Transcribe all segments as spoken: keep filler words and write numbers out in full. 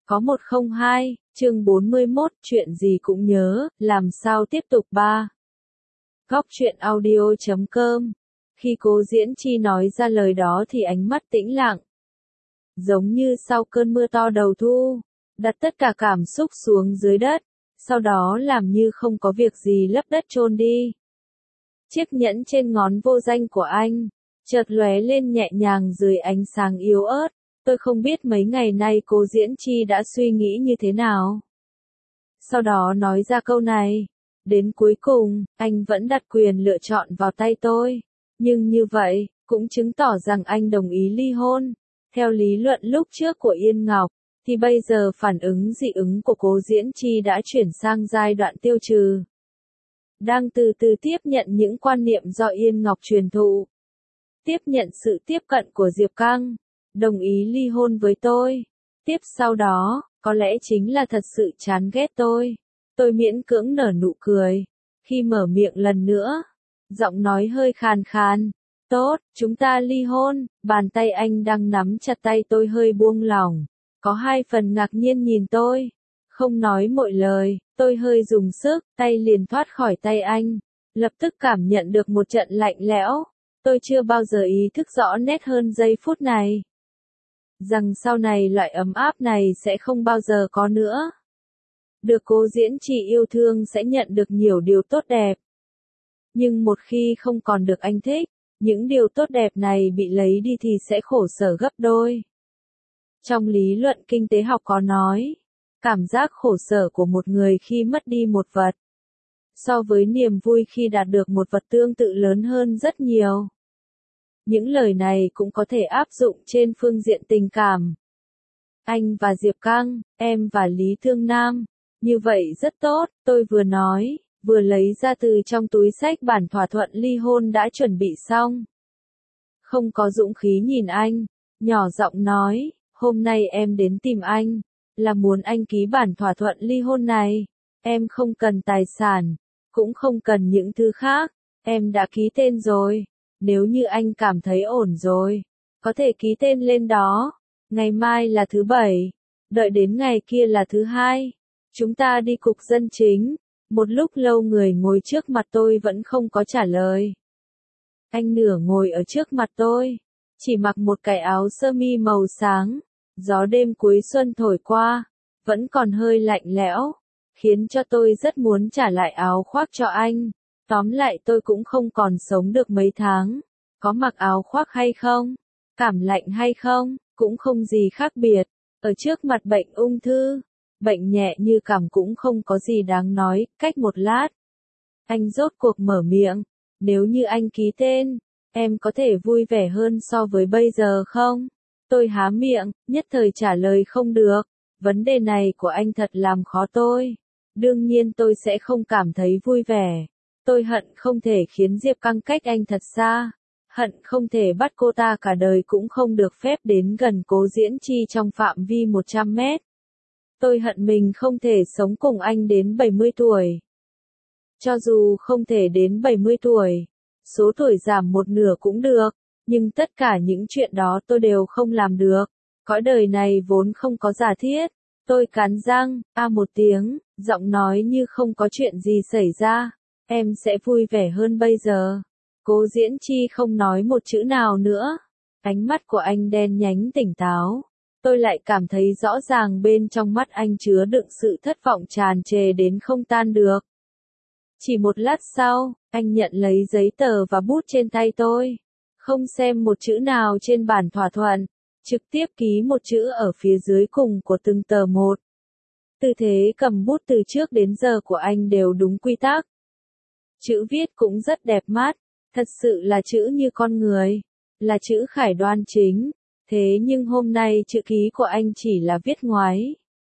Có một không hai, chương bốn mươi mốt, chuyện gì cũng nhớ, làm sao tiếp tục ba. Góc truyện audio chấm com. Khi Cố Diễn Chi nói ra lời đó thì ánh mắt tĩnh lặng. Giống như sau cơn mưa to đầu thu, đặt tất cả cảm xúc xuống dưới đất, sau đó làm như không có việc gì lấp đất chôn đi. Chiếc nhẫn trên ngón vô danh của anh, chợt lóe lên nhẹ nhàng dưới ánh sáng yếu ớt. Tôi không biết mấy ngày nay Cố Diễn Chi đã suy nghĩ như thế nào. Sau đó nói ra câu này, đến cuối cùng, anh vẫn đặt quyền lựa chọn vào tay tôi. Nhưng như vậy, cũng chứng tỏ rằng anh đồng ý ly hôn. Theo lý luận lúc trước của Yên Ngọc, thì bây giờ phản ứng dị ứng của Cố Diễn Chi đã chuyển sang giai đoạn tiêu trừ. Đang từ từ tiếp nhận những quan niệm do Yên Ngọc truyền thụ. Tiếp nhận sự tiếp cận của Diệp Căng. Đồng ý ly hôn với tôi. Tiếp sau đó, có lẽ chính là thật sự chán ghét tôi. Tôi miễn cưỡng nở nụ cười. Khi mở miệng lần nữa, giọng nói hơi khàn khàn. Tốt, chúng ta ly hôn. Bàn tay anh đang nắm chặt tay tôi hơi buông lỏng. Có hai phần ngạc nhiên nhìn tôi. Không nói một lời, tôi hơi dùng sức, tay liền thoát khỏi tay anh. Lập tức cảm nhận được một trận lạnh lẽo. Tôi chưa bao giờ ý thức rõ nét hơn giây phút này. Rằng sau này loại ấm áp này sẽ không bao giờ có nữa. Được Cố Diễn Chi yêu thương sẽ nhận được nhiều điều tốt đẹp. Nhưng một khi không còn được anh thích, những điều tốt đẹp này bị lấy đi thì sẽ khổ sở gấp đôi. Trong lý luận kinh tế học có nói, cảm giác khổ sở của một người khi mất đi một vật, so với niềm vui khi đạt được một vật tương tự lớn hơn rất nhiều. Những lời này cũng có thể áp dụng trên phương diện tình cảm. Anh và Diệp Căng, em và Lý Thương Nam. Như vậy rất tốt, tôi vừa nói, vừa lấy ra từ trong túi xách bản thỏa thuận ly hôn đã chuẩn bị xong. Không có dũng khí nhìn anh, nhỏ giọng nói, hôm nay em đến tìm anh, là muốn anh ký bản thỏa thuận ly hôn này. Em không cần tài sản, cũng không cần những thứ khác, em đã ký tên rồi. Nếu như anh cảm thấy ổn rồi, có thể ký tên lên đó. Ngày mai là thứ bảy, đợi đến ngày kia là thứ hai. Chúng ta đi cục dân chính. Một lúc lâu người ngồi trước mặt tôi vẫn không có trả lời. Anh nửa ngồi ở trước mặt tôi, chỉ mặc một cái áo sơ mi màu sáng. Gió đêm cuối xuân thổi qua, vẫn còn hơi lạnh lẽo, khiến cho tôi rất muốn trả lại áo khoác cho anh. Tóm lại tôi cũng không còn sống được mấy tháng. Có mặc áo khoác hay không? Cảm lạnh hay không? Cũng không gì khác biệt. Ở trước mặt bệnh ung thư, bệnh nhẹ như cảm cũng không có gì đáng nói. Cách một lát, anh rốt cuộc mở miệng. Nếu như anh ký tên, em có thể vui vẻ hơn so với bây giờ không? Tôi há miệng, nhất thời trả lời không được. Vấn đề này của anh thật làm khó tôi. Đương nhiên tôi sẽ không cảm thấy vui vẻ. Tôi hận không thể khiến Diệp Căng cách anh thật xa. Hận không thể bắt cô ta cả đời cũng không được phép đến gần Cố Diễn Chi trong phạm vi một trăm mét. Tôi hận mình không thể sống cùng anh đến bảy mươi tuổi. Cho dù không thể đến bảy mươi tuổi, số tuổi giảm một nửa cũng được, nhưng tất cả những chuyện đó tôi đều không làm được. Cõi đời này vốn không có giả thiết. Tôi cắn răng, a một tiếng, giọng nói như không có chuyện gì xảy ra. Em sẽ vui vẻ hơn bây giờ. Cố Diễn Chi không nói một chữ nào nữa. Ánh mắt của anh đen nhánh tỉnh táo. Tôi lại cảm thấy rõ ràng bên trong mắt anh chứa đựng sự thất vọng tràn trề đến không tan được. Chỉ một lát sau, anh nhận lấy giấy tờ và bút trên tay tôi. Không xem một chữ nào trên bản thỏa thuận. Trực tiếp ký một chữ ở phía dưới cùng của từng tờ một. Tư thế cầm bút từ trước đến giờ của anh đều đúng quy tắc. Chữ viết cũng rất đẹp mắt, thật sự là chữ như con người, là chữ khải đoan chính, thế nhưng hôm nay chữ ký của anh chỉ là viết ngoái.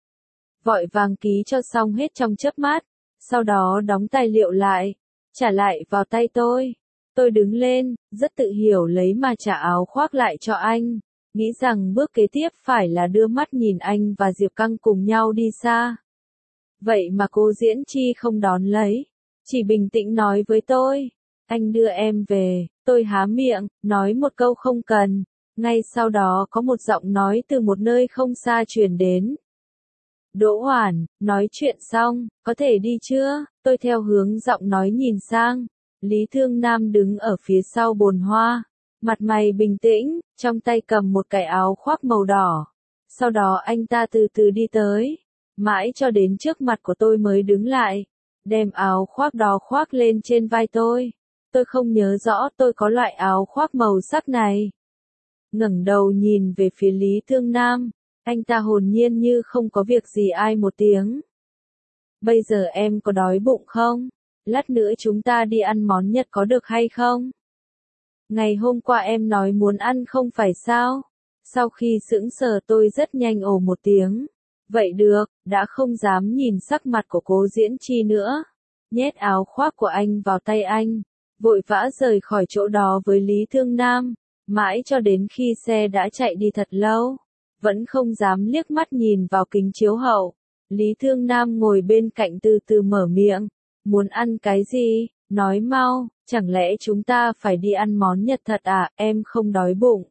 Vội vàng ký cho xong hết trong chớp mắt, sau đó đóng tài liệu lại, trả lại vào tay tôi. Tôi đứng lên, rất tự hiểu lấy mà trả áo khoác lại cho anh, nghĩ rằng bước kế tiếp phải là đưa mắt nhìn anh và Diệp Căng cùng nhau đi xa. Vậy mà Cố Diễn Chi không đón lấy. Chỉ bình tĩnh nói với tôi, anh đưa em về. Tôi há miệng, nói một câu không cần. Ngay sau đó có một giọng nói từ một nơi không xa truyền đến. Đỗ Hoản, nói chuyện xong, có thể đi chưa? Tôi theo hướng giọng nói nhìn sang. Lý Thương Nam đứng ở phía sau bồn hoa. Mặt mày bình tĩnh, trong tay cầm một cái áo khoác màu đỏ. Sau đó anh ta từ từ đi tới. Mãi cho đến trước mặt của tôi mới đứng lại. Đem áo khoác đó khoác lên trên vai tôi. Tôi không nhớ rõ tôi có loại áo khoác màu sắc này. Ngẩng đầu nhìn về phía Lý Thương Nam. Anh ta hồn nhiên như không có việc gì ai một tiếng. Bây giờ em có đói bụng không? Lát nữa chúng ta đi ăn món Nhật có được hay không? Ngày hôm qua em nói muốn ăn không phải sao? Sau khi sững sờ tôi rất nhanh ồ một tiếng. Vậy được, đã không dám nhìn sắc mặt của Cố Diễn Chi nữa. Nhét áo khoác của anh vào tay anh. Vội vã rời khỏi chỗ đó với Lý Thương Nam. Mãi cho đến khi xe đã chạy đi thật lâu. Vẫn không dám liếc mắt nhìn vào kính chiếu hậu. Lý Thương Nam ngồi bên cạnh từ từ mở miệng. Muốn ăn cái gì? Nói mau, chẳng lẽ chúng ta phải đi ăn món Nhật thật à? Em không đói bụng.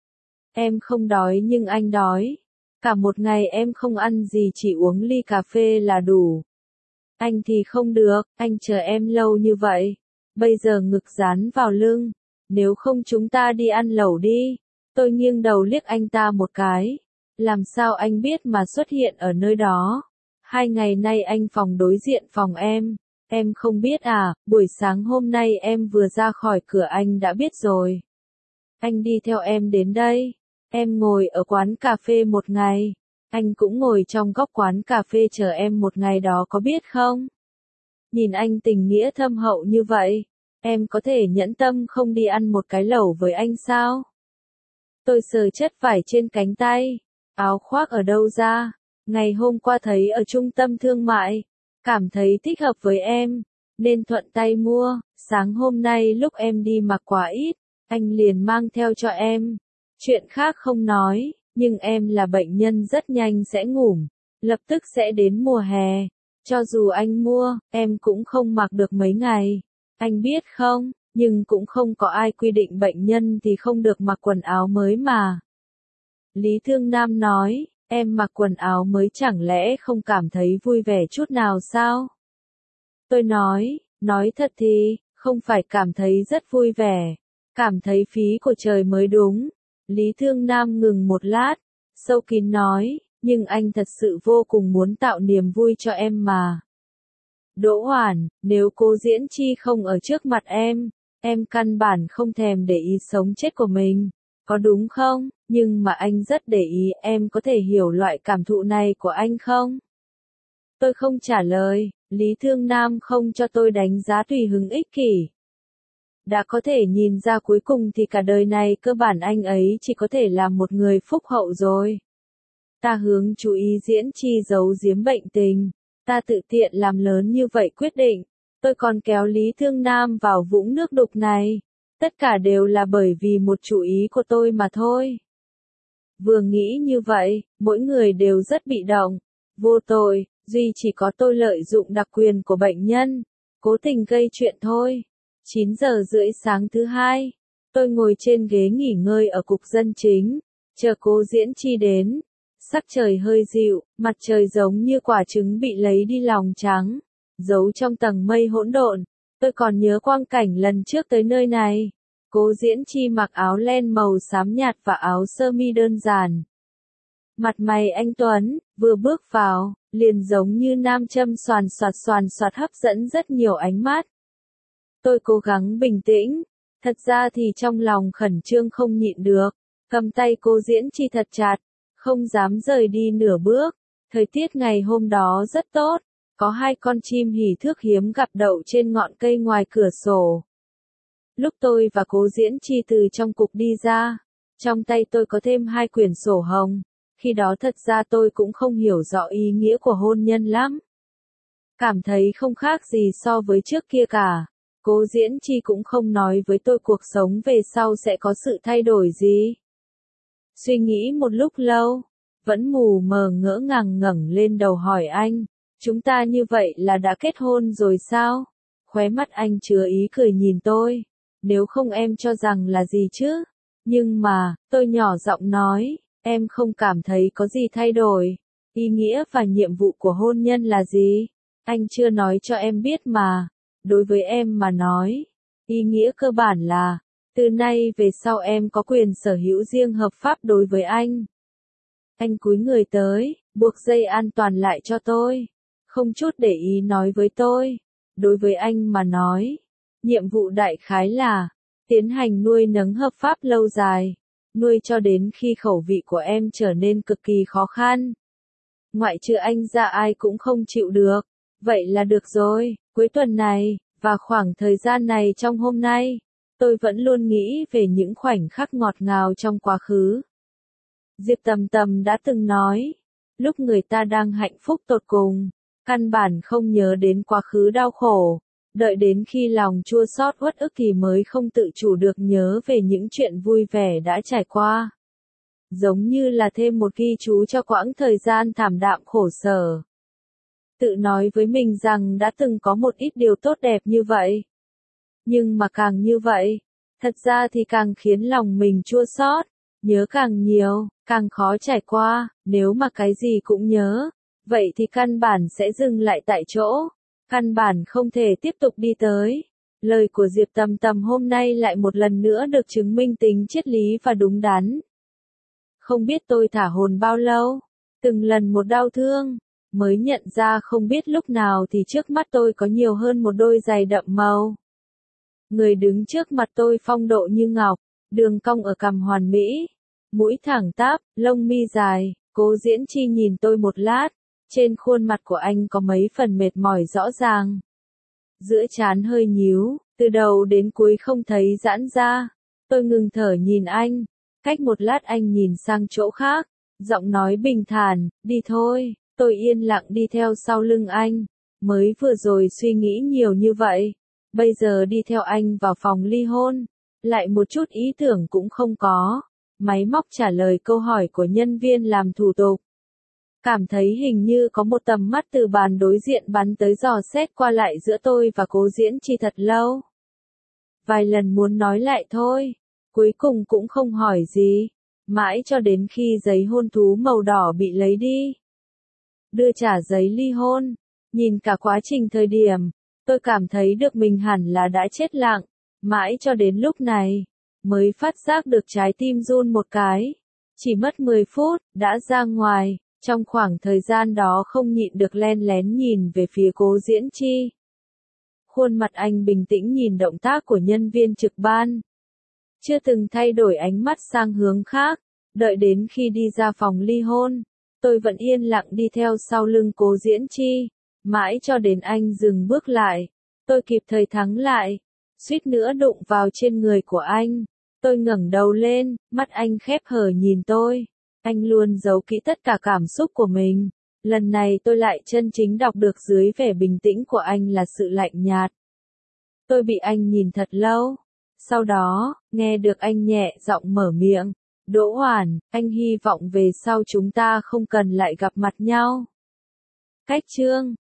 Em không đói nhưng anh đói. Cả một ngày em không ăn gì chỉ uống ly cà phê là đủ. Anh thì không được, anh chờ em lâu như vậy. Bây giờ ngực dán vào lưng. Nếu không chúng ta đi ăn lẩu đi. Tôi nghiêng đầu liếc anh ta một cái. Làm sao anh biết mà xuất hiện ở nơi đó? Hai ngày nay anh phòng đối diện phòng em. Em không biết à, buổi sáng hôm nay em vừa ra khỏi cửa anh đã biết rồi. Anh đi theo em đến đây. Em ngồi ở quán cà phê một ngày. Anh cũng ngồi trong góc quán cà phê chờ em một ngày đó có biết không? Nhìn anh tình nghĩa thâm hậu như vậy. Em có thể nhẫn tâm không đi ăn một cái lẩu với anh sao? Tôi sờ chất vải trên cánh tay. Áo khoác ở đâu ra? Ngày hôm qua thấy ở trung tâm thương mại. Cảm thấy thích hợp với em. Nên thuận tay mua. Sáng hôm nay lúc em đi mặc quá ít. Anh liền mang theo cho em. Chuyện khác không nói. Nhưng em là bệnh nhân rất nhanh sẽ ngủm. Lập tức sẽ đến mùa hè. Cho dù anh mua, em cũng không mặc được mấy ngày. Anh biết không, nhưng cũng không có ai quy định bệnh nhân thì không được mặc quần áo mới mà. Lý Thương Nam nói, em mặc quần áo mới chẳng lẽ không cảm thấy vui vẻ chút nào sao? Tôi nói, nói thật thì, không phải cảm thấy rất vui vẻ. Cảm thấy phí của trời mới đúng. Lý Thương Nam ngừng một lát, sâu kín nói, nhưng anh thật sự vô cùng muốn tạo niềm vui cho em mà. Đỗ Hoản, nếu Cố Diễn Chi không ở trước mặt em, em căn bản không thèm để ý sống chết của mình, có đúng không? Nhưng mà anh rất để ý, em có thể hiểu loại cảm thụ này của anh không? Tôi không trả lời, Lý Thương Nam không cho tôi đánh giá tùy hứng ích kỷ. Đã có thể nhìn ra cuối cùng thì cả đời này cơ bản anh ấy chỉ có thể là một người phúc hậu rồi. Ta hướng chú ý Diễn Chi giấu giếm bệnh tình. Ta tự tiện làm lớn như vậy quyết định. Tôi còn kéo Lý Thương Nam vào vũng nước đục này. Tất cả đều là bởi vì một chủ ý của tôi mà thôi. Vừa nghĩ như vậy, mỗi người đều rất bị động. Vô tội, duy chỉ có tôi lợi dụng đặc quyền của bệnh nhân. Cố tình gây chuyện thôi. chín giờ rưỡi sáng thứ hai. Tôi ngồi trên ghế nghỉ ngơi ở cục dân chính. Chờ Cố Diễn Chi đến. Sắc trời hơi dịu, mặt trời giống như quả trứng bị lấy đi lòng trắng, giấu trong tầng mây hỗn độn. Tôi còn nhớ quang cảnh lần trước tới nơi này. Cố Diễn Chi mặc áo len màu xám nhạt và áo sơ mi đơn giản. Mặt mày anh tuấn, vừa bước vào, liền giống như nam châm xoàn xoạt xoàn xoạt hấp dẫn rất nhiều ánh mắt. Tôi cố gắng bình tĩnh, thật ra thì trong lòng khẩn trương không nhịn được, cầm tay Cố Diễn Chi thật chặt. Không dám rời đi nửa bước. Thời tiết ngày hôm đó rất tốt. Có hai con chim hỉ thước hiếm gặp đậu trên ngọn cây ngoài cửa sổ. Lúc tôi và Cố Diễn Chi từ trong cục đi ra, trong tay tôi có thêm hai quyển sổ hồng. Khi đó thật ra tôi cũng không hiểu rõ ý nghĩa của hôn nhân lắm. Cảm thấy không khác gì so với trước kia cả. Cố Diễn Chi cũng không nói với tôi cuộc sống về sau sẽ có sự thay đổi gì. Suy nghĩ một lúc lâu, vẫn mù mờ ngỡ ngàng ngẩng lên đầu hỏi anh, chúng ta như vậy là đã kết hôn rồi sao? Khóe mắt anh chứa ý cười nhìn tôi, nếu không em cho rằng là gì chứ? Nhưng mà, tôi nhỏ giọng nói, em không cảm thấy có gì thay đổi. Ý nghĩa và nhiệm vụ của hôn nhân là gì? Anh chưa nói cho em biết mà. Đối với em mà nói, ý nghĩa cơ bản là, từ nay về sau em có quyền sở hữu riêng hợp pháp đối với anh. Anh cúi người tới, buộc dây an toàn lại cho tôi. Không chút để ý nói với tôi. Đối với anh mà nói, nhiệm vụ đại khái là, tiến hành nuôi nấng hợp pháp lâu dài. Nuôi cho đến khi khẩu vị của em trở nên cực kỳ khó khăn. Ngoại trừ anh ra ai cũng không chịu được. Vậy là được rồi, cuối tuần này, và khoảng thời gian này trong hôm nay, tôi vẫn luôn nghĩ về những khoảnh khắc ngọt ngào trong quá khứ. Diệp Tầm Tầm đã từng nói, lúc người ta đang hạnh phúc tột cùng, căn bản không nhớ đến quá khứ đau khổ, đợi đến khi lòng chua xót uất ức thì mới không tự chủ được nhớ về những chuyện vui vẻ đã trải qua. Giống như là thêm một ghi chú cho quãng thời gian thảm đạm khổ sở. Tự nói với mình rằng đã từng có một ít điều tốt đẹp như vậy. Nhưng mà càng như vậy, thật ra thì càng khiến lòng mình chua xót, nhớ càng nhiều, càng khó trải qua, nếu mà cái gì cũng nhớ, vậy thì căn bản sẽ dừng lại tại chỗ, căn bản không thể tiếp tục đi tới. Lời của Diệp Tầm Tầm hôm nay lại một lần nữa được chứng minh tính triết lý và đúng đắn. Không biết tôi thả hồn bao lâu, từng lần một đau thương, mới nhận ra không biết lúc nào thì trước mắt tôi có nhiều hơn một đôi giày đậm màu. Người đứng trước mặt tôi phong độ như ngọc, đường cong ở cằm hoàn mỹ, mũi thẳng tắp, lông mi dài. Cố Diễn Chi nhìn tôi một lát, trên khuôn mặt của anh có mấy phần mệt mỏi rõ ràng. Giữa trán hơi nhíu, từ đầu đến cuối không thấy giãn ra. Tôi ngừng thở nhìn anh, cách một lát anh nhìn sang chỗ khác, giọng nói bình thản, đi thôi. Tôi yên lặng đi theo sau lưng anh, mới vừa rồi suy nghĩ nhiều như vậy, bây giờ đi theo anh vào phòng ly hôn, lại một chút ý tưởng cũng không có. Máy móc trả lời câu hỏi của nhân viên làm thủ tục. Cảm thấy hình như có một tầm mắt từ bàn đối diện bắn tới dò xét qua lại giữa tôi và Cố Diễn Chi thật lâu. Vài lần muốn nói lại thôi, cuối cùng cũng không hỏi gì, mãi cho đến khi giấy hôn thú màu đỏ bị lấy đi. Đưa trả giấy ly hôn, nhìn cả quá trình thời điểm, tôi cảm thấy được mình hẳn là đã chết lặng, mãi cho đến lúc này, mới phát giác được trái tim run một cái. Chỉ mất mười phút, đã ra ngoài, trong khoảng thời gian đó không nhịn được len lén nhìn về phía Cố Diễn Chi. Khuôn mặt anh bình tĩnh nhìn động tác của nhân viên trực ban. Chưa từng thay đổi ánh mắt sang hướng khác, đợi đến khi đi ra phòng ly hôn. Tôi vẫn yên lặng đi theo sau lưng Cố Diễn Chi, mãi cho đến anh dừng bước lại. Tôi kịp thời thắng lại, suýt nữa đụng vào trên người của anh. Tôi ngẩng đầu lên, mắt anh khép hờ nhìn tôi. Anh luôn giấu kỹ tất cả cảm xúc của mình. Lần này tôi lại chân chính đọc được dưới vẻ bình tĩnh của anh là sự lạnh nhạt. Tôi bị anh nhìn thật lâu. Sau đó, nghe được anh nhẹ giọng mở miệng. Đỗ Hoàn, anh hy vọng về sau chúng ta không cần lại gặp mặt nhau. Cách chương